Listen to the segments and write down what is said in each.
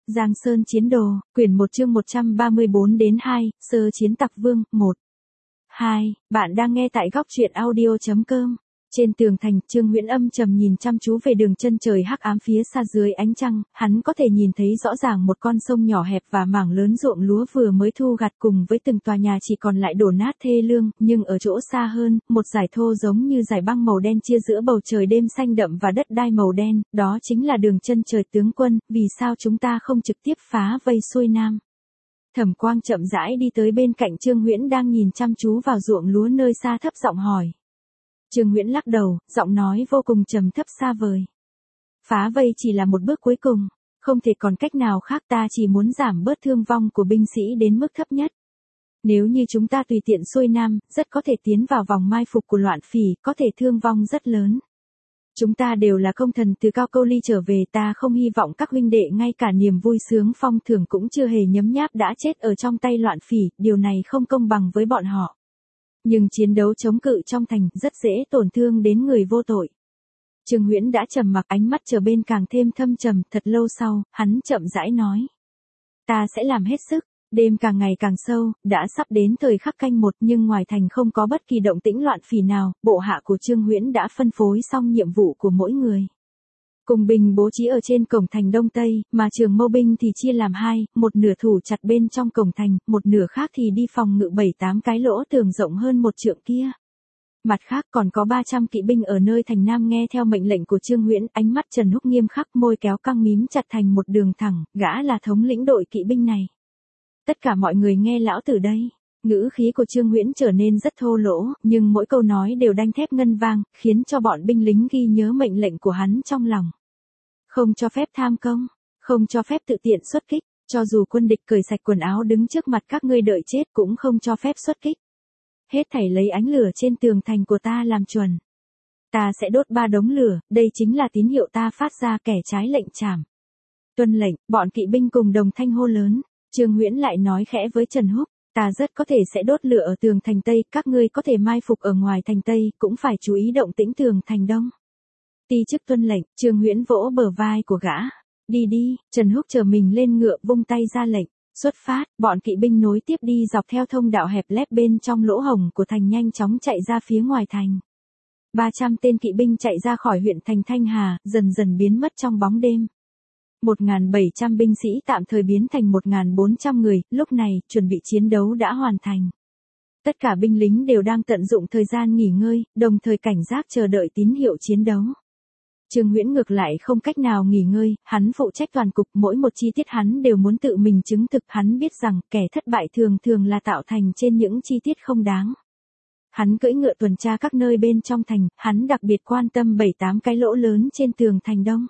Giang Sơn Chiến Đồ, quyển 1 chương 134 đến 2, Sơ Chiến Tặc Vương, 1. 2, bạn đang nghe tại góc truyện audio.com. Trên tường thành, Trương Huyễn âm trầm nhìn chăm chú về đường chân trời hắc ám phía xa dưới ánh trăng, hắn có thể nhìn thấy rõ ràng một con sông nhỏ hẹp và mảng lớn ruộng lúa vừa mới thu gặt cùng với từng tòa nhà chỉ còn lại đổ nát thê lương, nhưng ở chỗ xa hơn, một dải thô giống như dải băng màu đen chia giữa bầu trời đêm xanh đậm và đất đai màu đen, đó chính là đường chân trời tướng quân, vì sao chúng ta không trực tiếp phá vây xuôi nam? Thẩm Quang chậm rãi đi tới bên cạnh Trương Huyễn đang nhìn chăm chú vào ruộng lúa nơi xa thấp giọng hỏi. Trương Huyễn lắc đầu, giọng nói vô cùng trầm thấp xa vời. Phá vây chỉ là một bước cuối cùng, không thể còn cách nào khác, ta chỉ muốn giảm bớt thương vong của binh sĩ đến mức thấp nhất. Nếu như chúng ta tùy tiện xuôi nam, rất có thể tiến vào vòng mai phục của loạn phỉ, có thể thương vong rất lớn. Chúng ta đều là công thần từ Cao Câu Ly trở về, ta không hy vọng các huynh đệ ngay cả niềm vui sướng phong thưởng cũng chưa hề nhấm nháp đã chết ở trong tay loạn phỉ, điều này không công bằng với bọn họ. Nhưng chiến đấu chống cự trong thành rất dễ tổn thương đến người vô tội. Trương Huyễn đã trầm mặc, ánh mắt trở bên càng thêm thâm trầm, thật lâu sau, hắn chậm rãi nói. Ta sẽ làm hết sức. Đêm càng ngày càng sâu, đã sắp đến thời khắc canh một nhưng ngoài thành không có bất kỳ động tĩnh loạn phỉ nào, bộ hạ của Trương Huyễn đã phân phối xong nhiệm vụ của mỗi người. Cùng binh bố trí ở trên cổng thành Đông Tây, mà Trường Mâu binh thì chia làm hai, một nửa thủ chặt bên trong cổng thành, một nửa khác thì đi phòng ngự 7-8 cái lỗ tường rộng hơn 1 trượng kia. Mặt khác còn có 300 kỵ binh ở nơi thành Nam nghe theo mệnh lệnh của Trương Huyễn, ánh mắt Trần Húc nghiêm khắc, môi kéo căng mím chặt thành một đường thẳng, gã là thống lĩnh đội kỵ binh này. Tất cả mọi người nghe lão tử đây. Ngữ khí của Trương Huyễn trở nên rất thô lỗ, nhưng mỗi câu nói đều đanh thép ngân vang, khiến cho bọn binh lính ghi nhớ mệnh lệnh của hắn trong lòng. Không cho phép tham công, không cho phép tự tiện xuất kích, cho dù quân địch cởi sạch quần áo đứng trước mặt các ngươi đợi chết cũng không cho phép xuất kích. Hết thảy lấy ánh lửa trên tường thành của ta làm chuẩn. Ta sẽ đốt 3 đống lửa, đây chính là tín hiệu ta phát ra, kẻ trái lệnh trảm. Tuân lệnh, bọn kỵ binh cùng đồng thanh hô lớn. Trương Huyễn lại nói khẽ với Trần Húc, ta rất có thể sẽ đốt lửa ở tường thành Tây, các ngươi có thể mai phục ở ngoài thành Tây, cũng phải chú ý động tĩnh tường thành Đông. Ti chức tuân lệnh, Trương Huyễn vỗ bờ vai của gã. Đi đi, Trần Húc chờ mình lên ngựa vung tay ra lệnh, xuất phát, bọn kỵ binh nối tiếp đi dọc theo thông đạo hẹp lép bên trong lỗ hổng của thành nhanh chóng chạy ra phía ngoài thành. 300 tên kỵ binh chạy ra khỏi huyện thành Thanh Hà, dần dần biến mất trong bóng đêm. 1.700 binh sĩ tạm thời biến thành 1.400 người, lúc này, chuẩn bị chiến đấu đã hoàn thành. Tất cả binh lính đều đang tận dụng thời gian nghỉ ngơi, đồng thời cảnh giác chờ đợi tín hiệu chiến đấu. Trương Huyễn ngược lại không cách nào nghỉ ngơi, hắn phụ trách toàn cục, mỗi một chi tiết hắn đều muốn tự mình chứng thực, hắn biết rằng, kẻ thất bại thường thường là tạo thành trên những chi tiết không đáng. Hắn cưỡi ngựa tuần tra các nơi bên trong thành, hắn đặc biệt quan tâm 7-8 cái lỗ lớn trên tường thành Đông.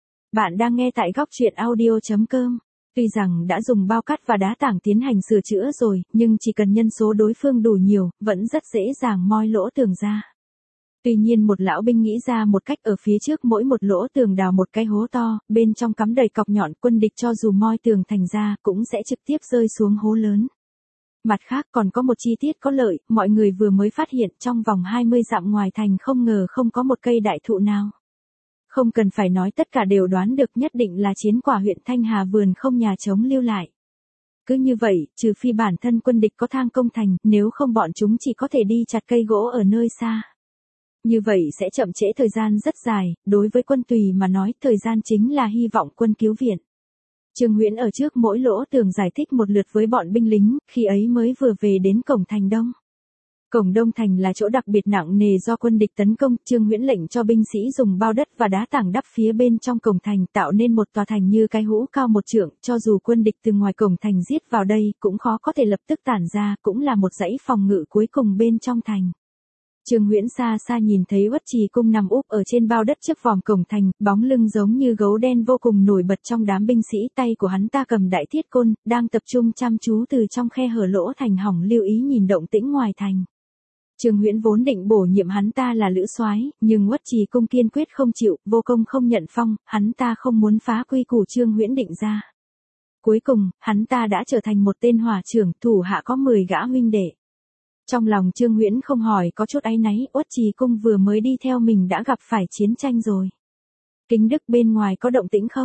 Bạn đang nghe tại góc truyện audio.com. Tuy rằng đã dùng bao cát và đá tảng tiến hành sửa chữa rồi, nhưng chỉ cần nhân số đối phương đủ nhiều, vẫn rất dễ dàng moi lỗ tường ra. Tuy nhiên một lão binh nghĩ ra một cách, ở phía trước mỗi một lỗ tường đào một cái hố to, bên trong cắm đầy cọc nhọn, quân địch cho dù moi tường thành ra, cũng sẽ trực tiếp rơi xuống hố lớn. Mặt khác còn có một chi tiết có lợi, mọi người vừa mới phát hiện trong vòng 20 dặm ngoài thành không ngờ không có một cây đại thụ nào. Không cần phải nói, tất cả đều đoán được, nhất định là chiến quả huyện Thanh Hà vườn không nhà trống lưu lại. Cứ như vậy, trừ phi bản thân quân địch có thang công thành, nếu không bọn chúng chỉ có thể đi chặt cây gỗ ở nơi xa. Như vậy sẽ chậm trễ thời gian rất dài, đối với quân Tùy mà nói, thời gian chính là hy vọng quân cứu viện. Trương Huyễn ở trước mỗi lỗ tường giải thích một lượt với bọn binh lính, khi ấy mới vừa về đến cổng thành Đông. Cổng Đông thành là chỗ đặc biệt nặng nề do quân địch tấn công, Trương Huyễn lệnh cho binh sĩ dùng bao đất và đá tảng đắp phía bên trong cổng thành, tạo nên một tòa thành như cái hũ cao 1 trượng, cho dù quân địch từ ngoài cổng thành giết vào đây, cũng khó có thể lập tức tản ra, cũng là một dãy phòng ngự cuối cùng bên trong thành. Trương Huyễn xa xa nhìn thấy Uất Trì Cung nằm úp ở trên bao đất trước vòm cổng thành, bóng lưng giống như gấu đen vô cùng nổi bật trong đám binh sĩ, tay của hắn ta cầm đại thiết côn, đang tập trung chăm chú từ trong khe hở lỗ thành hỏng lưu ý nhìn động tĩnh ngoài thành. Trương Huyễn vốn định bổ nhiệm hắn ta là lữ soái, nhưng Uất Trì Cung kiên quyết không chịu, vô công không nhận phong, hắn ta không muốn phá quy củ Trương Huyễn định ra. Cuối cùng, hắn ta đã trở thành một tên hỏa trưởng, thủ hạ có 10 gã huynh đệ. Trong lòng Trương Huyễn không hỏi có chút áy náy, Uất Trì Cung vừa mới đi theo mình đã gặp phải chiến tranh rồi. Kính Đức bên ngoài có động tĩnh không?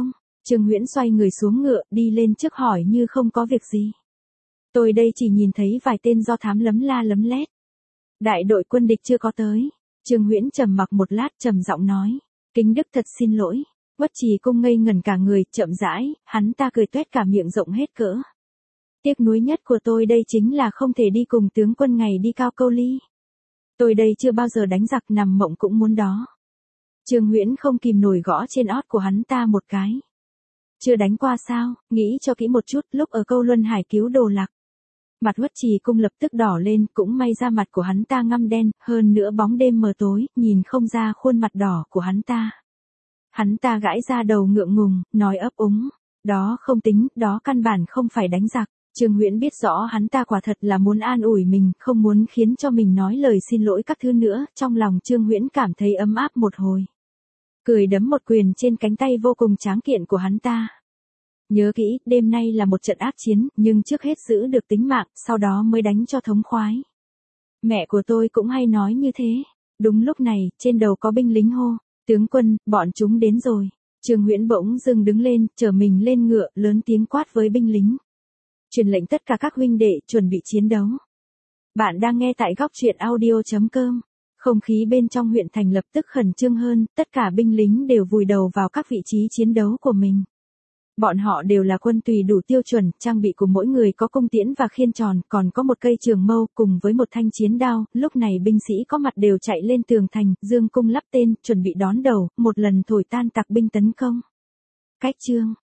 Trương Huyễn xoay người xuống ngựa, đi lên trước hỏi như không có việc gì. Tôi đây chỉ nhìn thấy vài tên do thám lấm la lấm lét. Đại đội quân địch chưa có tới. Trương Huyễn trầm mặc một lát trầm giọng nói. Kính Đức thật xin lỗi. Uất Trì Cung ngây ngẩn cả người, chậm rãi, hắn ta cười tuét cả miệng rộng hết cỡ. Tiếc nuối nhất của tôi đây chính là không thể đi cùng tướng quân ngày đi Cao Câu Ly. Tôi đây chưa bao giờ đánh giặc, nằm mộng cũng muốn đó. Trương Huyễn không kìm nổi gõ trên ót của hắn ta một cái. Chưa đánh qua sao, nghĩ cho kỹ một chút, lúc ở Câu Luân Hải cứu đồ lạc. Mặt Uất Trì Cung lập tức đỏ lên, cũng may ra mặt của hắn ta ngăm đen, hơn nữa bóng đêm mờ tối, nhìn không ra khuôn mặt đỏ của hắn ta. Hắn ta gãi ra đầu ngượng ngùng, nói ấp úng. Đó không tính, đó căn bản không phải đánh giặc. Trương Huyễn biết rõ hắn ta quả thật là muốn an ủi mình, không muốn khiến cho mình nói lời xin lỗi các thứ nữa, trong lòng Trương Huyễn cảm thấy ấm áp một hồi. Cười đấm một quyền trên cánh tay vô cùng tráng kiện của hắn ta. Nhớ kỹ, đêm nay là một trận ác chiến, nhưng trước hết giữ được tính mạng, sau đó mới đánh cho thống khoái. Mẹ của tôi cũng hay nói như thế. Đúng lúc này, trên đầu có binh lính hô. Tướng quân, bọn chúng đến rồi. Trương Huyễn bỗng dưng đứng lên, chở mình lên ngựa, lớn tiếng quát với binh lính. Truyền lệnh tất cả các huynh đệ chuẩn bị chiến đấu. Bạn đang nghe tại góc truyện audio.com. Không khí bên trong huyện thành lập tức khẩn trương hơn, tất cả binh lính đều vùi đầu vào các vị trí chiến đấu của mình. Bọn họ đều là quân tùy đủ tiêu chuẩn, trang bị của mỗi người có cung tiễn và khiên tròn, còn có một cây trường mâu cùng với một thanh chiến đao. Lúc này binh sĩ có mặt đều chạy lên tường thành, dương cung lắp tên, chuẩn bị đón đầu, một lần thổi tan tặc binh tấn công. Cách chương